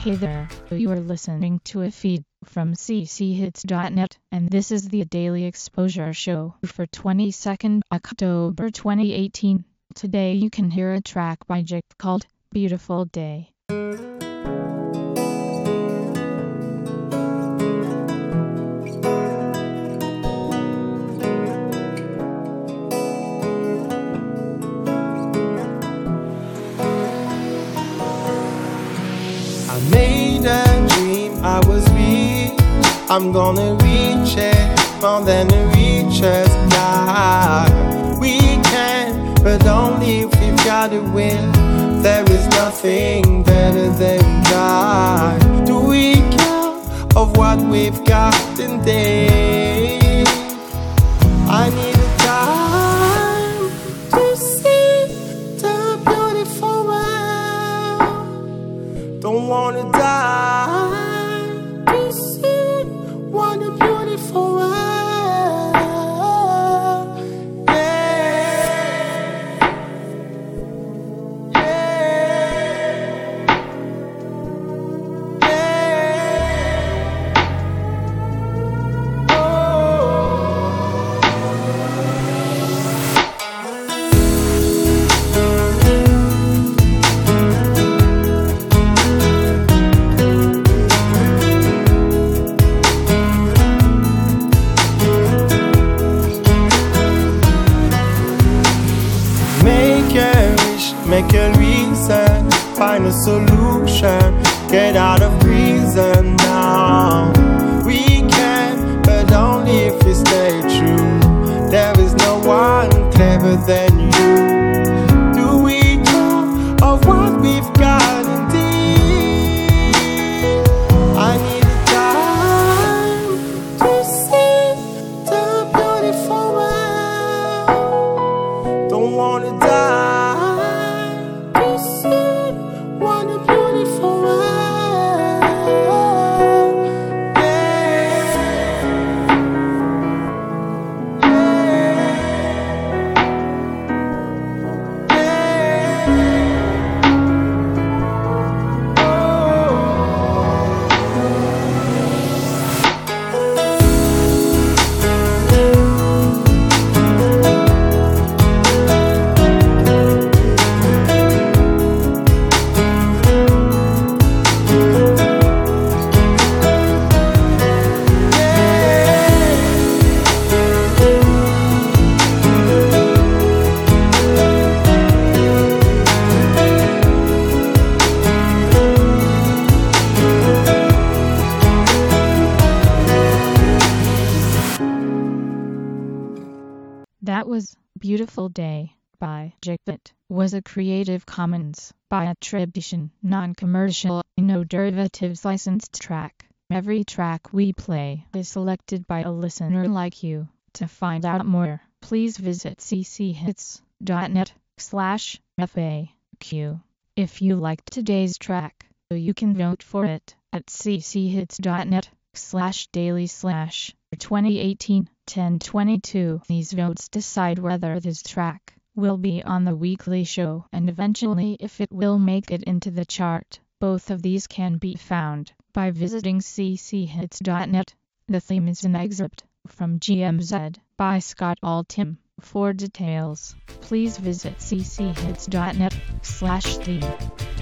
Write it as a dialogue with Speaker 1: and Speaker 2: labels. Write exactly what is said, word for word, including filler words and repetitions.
Speaker 1: Hey there, you are listening to a feed from c c hits dot net, and this is the Daily Exposure Show for twenty-second October twenty eighteen. Today you can hear a track by Jake called Beautiful Day.
Speaker 2: I made a dream I was rich, I'm gonna reach it, more than the richest guy. We can, but only if we've got a will. There is nothing better than God. Do we care of what we've got today? I need a time to see the beautiful world. Don't wanna die to see what a beautiful world. Yeah, yeah, yeah. Make a wish, make a reason, find a solution, get out of prison now. We can, but only if we stay true. There is no one clever than you. Do we care of what we've got indeed? I need a time to see the beautiful world. Don't wanna die to see what a beautiful world.
Speaker 1: That was Beautiful Day by Jake. It was a Creative Commons by attribution, non-commercial, no derivatives licensed track. Every track we play is selected by a listener like you. To find out more, please visit c c hits dot net slash F A Q. If you liked today's track, you can vote for it at c c hits dot net slash daily slash twenty eighteen ten twenty-two. These votes decide whether this track will be on the weekly show and eventually if it will make it into the chart. Both of these can be found by visiting c c hits dot net. The theme is an excerpt from G M Z by Scott Altham. For details, please visit c c hits dot net slash theme.